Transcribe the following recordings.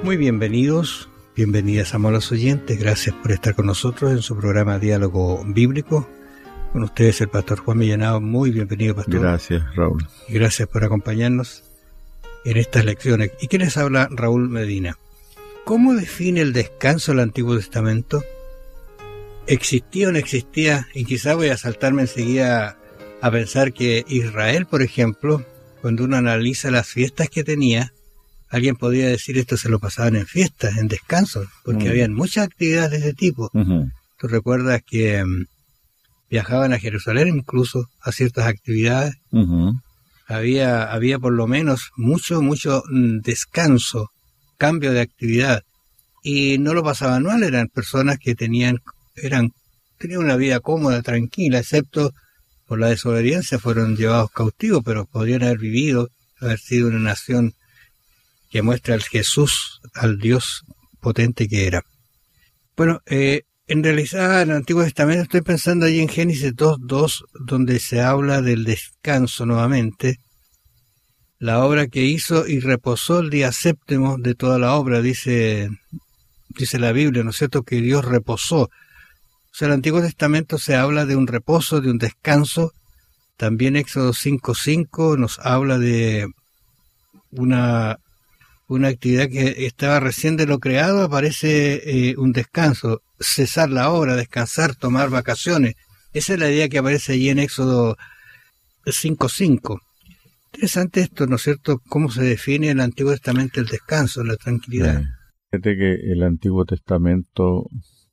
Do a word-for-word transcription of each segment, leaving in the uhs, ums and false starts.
Muy bienvenidos, bienvenidas amables oyentes, gracias por estar con nosotros en su programa Diálogo Bíblico. Con ustedes el pastor Juan Millanado. Muy bienvenido, pastor. Gracias, Raúl. Y gracias por acompañarnos en estas lecciones. ¿Y quién les habla? Raúl Medina. ¿Cómo define el descanso el Antiguo Testamento? ¿Existía o no existía? Y quizá voy a saltarme enseguida a pensar que Israel, por ejemplo, cuando uno analiza las fiestas que tenía, alguien podría decir esto se lo pasaban en fiestas, en descansos, porque uh-huh. habían muchas actividades de ese tipo. Uh-huh. Tú recuerdas que um, viajaban a Jerusalén incluso a ciertas actividades. Uh-huh. Había, había por lo menos mucho, mucho descanso, cambio de actividad. Y no lo pasaban mal, eran personas que tenían, eran, tenían una vida cómoda, tranquila, excepto por la desobediencia fueron llevados cautivos, pero podrían haber vivido, haber sido una nación que muestra al Jesús, al Dios potente que era. Bueno, eh, en realidad en el Antiguo Testamento estoy pensando allí en Génesis dos dos, donde se habla del descanso nuevamente. La obra que hizo y reposó el día séptimo de toda la obra, dice, dice la Biblia, ¿no es cierto?, que Dios reposó. O sea, en el Antiguo Testamento se habla de un reposo, de un descanso. También Éxodo cinco cinco nos habla de una... una actividad que estaba recién de lo creado, aparece eh, un descanso, cesar la obra, descansar, tomar vacaciones. Esa es la idea que aparece allí en Éxodo cinco cinco. Interesante esto, ¿no es cierto?, cómo se define en el Antiguo Testamento el descanso, la tranquilidad. Sí. Fíjate que el Antiguo Testamento,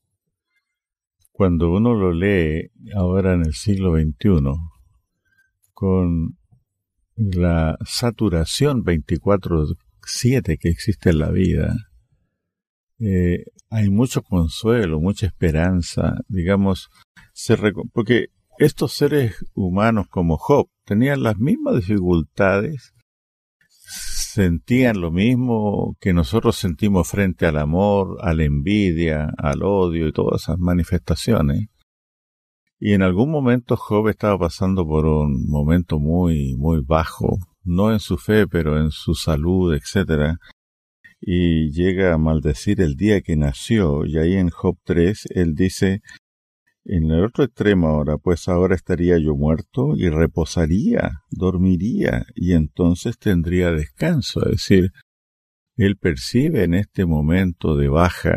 cuando uno lo lee ahora en el siglo veintiuno, con la saturación veinticuatro siete que existe en la vida, eh, hay mucho consuelo, mucha esperanza, digamos, se reco- porque estos seres humanos como Job tenían las mismas dificultades, sentían lo mismo que nosotros sentimos frente al amor, a la envidia, al odio y todas esas manifestaciones. Y en algún momento Job estaba pasando por un momento muy, muy bajo, no en su fe, pero en su salud, etcétera, y llega a maldecir el día que nació, y ahí en Job tres, él dice, en el otro extremo ahora, pues ahora estaría yo muerto y reposaría, dormiría, y entonces tendría descanso. Es decir, él percibe en este momento de baja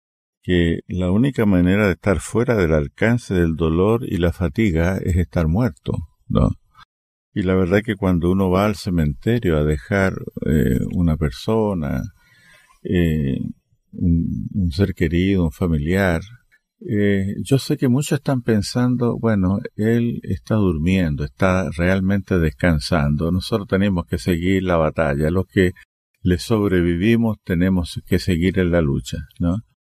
que la única manera de estar fuera del alcance del dolor y la fatiga es estar muerto, ¿no? Y la verdad que cuando uno va al cementerio a dejar eh, una persona, eh, un, un ser querido, un familiar, eh, yo sé que muchos están pensando, bueno, él está durmiendo, está realmente descansando, nosotros tenemos que seguir la batalla, los que le sobrevivimos tenemos que seguir en la lucha, ¿no?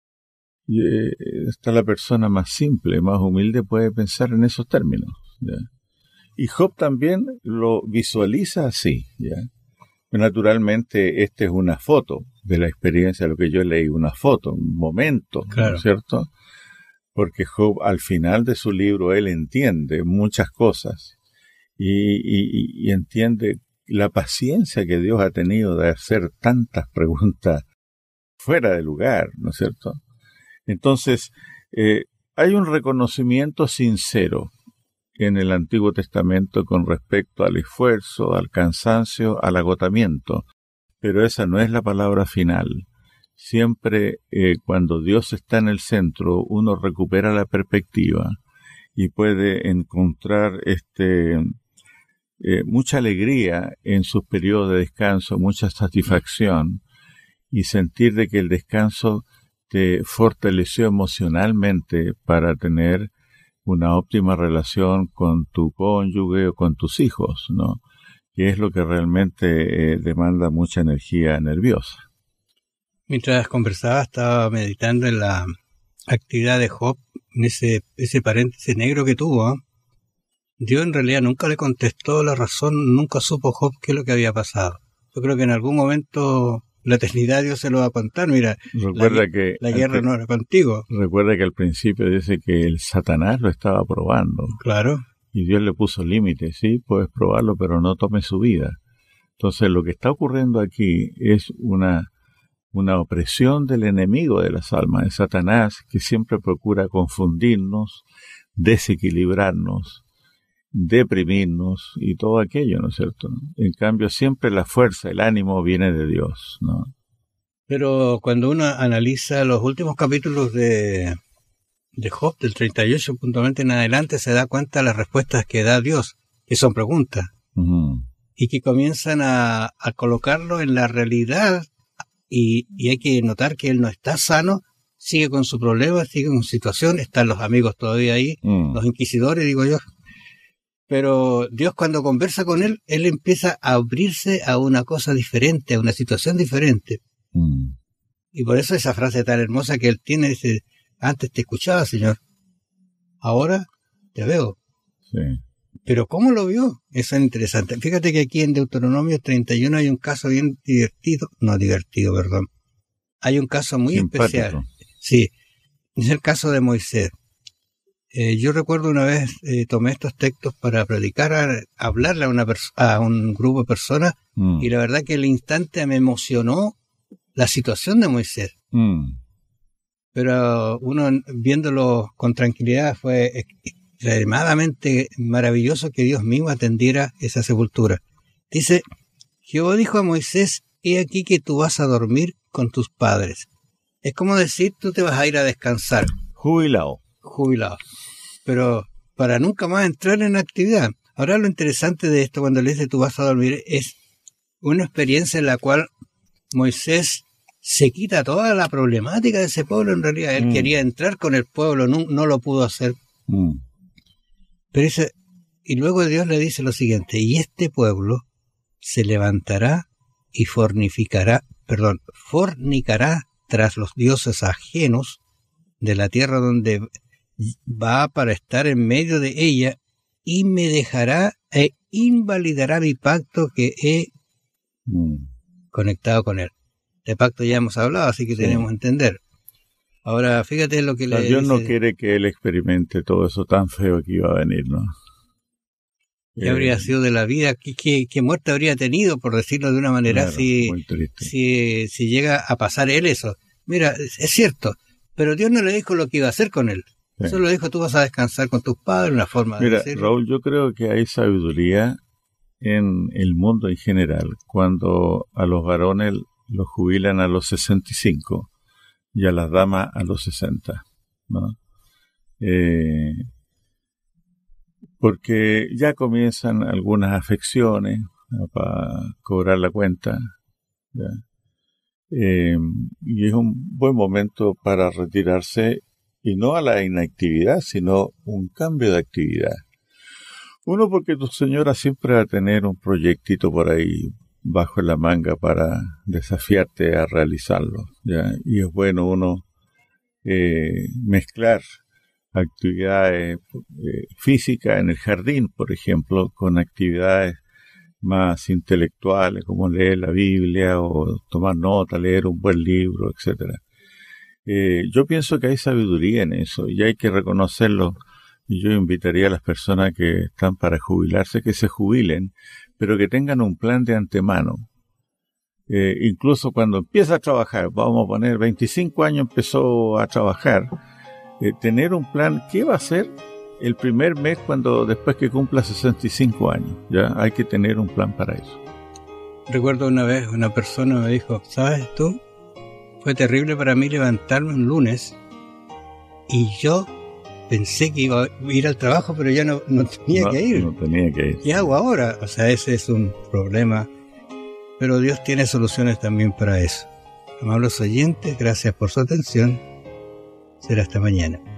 Y eh, está la persona más simple, más humilde, puede pensar en esos términos, ¿ya? Y Job también lo visualiza así, ¿ya? Naturalmente, esta es una foto de la experiencia, lo que yo leí, una foto, un momento, claro. ¿No es cierto? Porque Job, al final de su libro, él entiende muchas cosas y, y, y entiende la paciencia que Dios ha tenido de hacer tantas preguntas fuera de lugar, ¿no es cierto? Entonces, eh, hay un reconocimiento sincero en el Antiguo Testamento con respecto al esfuerzo, al cansancio, al agotamiento, pero esa no es la palabra final. Siempre eh, cuando Dios está en el centro, uno recupera la perspectiva y puede encontrar este eh, mucha alegría en sus periodos de descanso, mucha satisfacción, y sentir de que el descanso te fortaleció emocionalmente para tener una óptima relación con tu cónyuge o con tus hijos, ¿no? Que es lo que realmente eh, demanda mucha energía nerviosa. Mientras conversaba, estaba meditando en la actividad de Job, en ese, ese paréntesis negro que tuvo, ¿eh? Dios en realidad nunca le contestó la razón, nunca supo Job qué es lo que había pasado. Yo creo que en algún momento la eternidad Dios se lo va a contar. Mira, recuerda la, que la guerra no era contigo. Recuerda que al principio dice que el Satanás lo estaba probando. Claro. Y Dios le puso límites, sí, puedes probarlo, pero no tomes su vida. Entonces lo que está ocurriendo aquí es una una opresión del enemigo de las almas, de Satanás, que siempre procura confundirnos, desequilibrarnos, deprimirnos y todo aquello, ¿no es cierto? En cambio, siempre la fuerza, el ánimo viene de Dios, ¿no? Pero cuando uno analiza los últimos capítulos de, de Job, del treinta y ocho puntualmente en adelante, se da cuenta de las respuestas que da Dios, que son preguntas, uh-huh. y que comienzan a, a colocarlo en la realidad, y, y hay que notar que él no está sano, sigue con su problema, sigue con su situación, están los amigos todavía ahí, uh-huh. los inquisidores, digo yo. Pero Dios, cuando conversa con él, él empieza a abrirse a una cosa diferente, a una situación diferente. Mm. Y por eso esa frase tan hermosa que él tiene, dice, antes te escuchaba, Señor, ahora te veo. Sí. Pero ¿cómo lo vio? Eso es interesante. Fíjate que aquí en Deuteronomio treinta y uno hay un caso bien divertido, no divertido, perdón. Hay un caso muy Simpático. especial. Sí, es el caso de Moisés. Eh, yo recuerdo una vez eh, tomé estos textos para predicar, a, hablarle a, una pers- a un grupo de personas, mm. y la verdad que el instante me emocionó la situación de Moisés. Mm. Pero uno viéndolo con tranquilidad fue extremadamente maravilloso que Dios mismo atendiera esa sepultura. Dice, Jehová dijo a Moisés, he aquí que tú vas a dormir con tus padres. Es como decir, tú te vas a ir a descansar. Jubilado. Jubilado. Pero para nunca más entrar en actividad. Ahora lo interesante de esto, cuando le dice tú vas a dormir, es una experiencia en la cual Moisés se quita toda la problemática de ese pueblo. En realidad él mm. quería entrar con el pueblo, no, no lo pudo hacer. Mm. Pero dice, y luego Dios le dice lo siguiente, y este pueblo se levantará y fornificará, perdón, fornicará tras los dioses ajenos de la tierra donde va para estar en medio de ella, y me dejará e invalidará mi pacto que he mm. conectado con él. De pacto ya hemos hablado, así que sí. tenemos que entender. Ahora, fíjate lo que le dice. Dios no quiere que él experimente todo eso tan feo que iba a venir, ¿no? ¿Qué eh, habría sido de la vida? ¿Qué, qué, qué muerte habría tenido, por decirlo de una manera, claro, si, si, si llega a pasar él eso? Mira, es, es cierto, pero Dios no le dijo lo que iba a hacer con él. Sí. Solo dijo, tú vas a descansar con tus padres, una forma Mira, de decirlo. Raúl, yo creo que hay sabiduría en el mundo en general. Cuando a los varones los jubilan a los sesenta y cinco y a las damas a los sesenta, ¿no? Eh, porque ya comienzan algunas afecciones, ¿no?, para cobrar la cuenta, ¿ya? Eh, y es un buen momento para retirarse, y no a la inactividad, sino un cambio de actividad. Uno, porque tu señora siempre va a tener un proyectito por ahí bajo la manga para desafiarte a realizarlo, ¿ya? Y es bueno uno eh, mezclar actividades eh, físicas en el jardín, por ejemplo, con actividades más intelectuales, como leer la Biblia o tomar nota, leer un buen libro, etcétera. Eh, yo pienso que hay sabiduría en eso y hay que reconocerlo, y yo invitaría a las personas que están para jubilarse que se jubilen, pero que tengan un plan de antemano. Eh, incluso cuando empieza a trabajar, vamos a poner veinticinco años empezó a trabajar, eh, tener un plan, ¿qué va a hacer el primer mes cuando después que cumpla sesenta y cinco años? Ya hay que tener un plan para eso. Recuerdo una vez una persona me dijo, ¿sabes tú? Fue terrible para mí levantarme un lunes y yo pensé que iba a ir al trabajo, pero ya no, no tenía no, que ir. No tenía que ir. ¿Qué hago ahora? O sea, ese es un problema, pero Dios tiene soluciones también para eso. Amables oyentes, gracias por su atención. Será hasta mañana.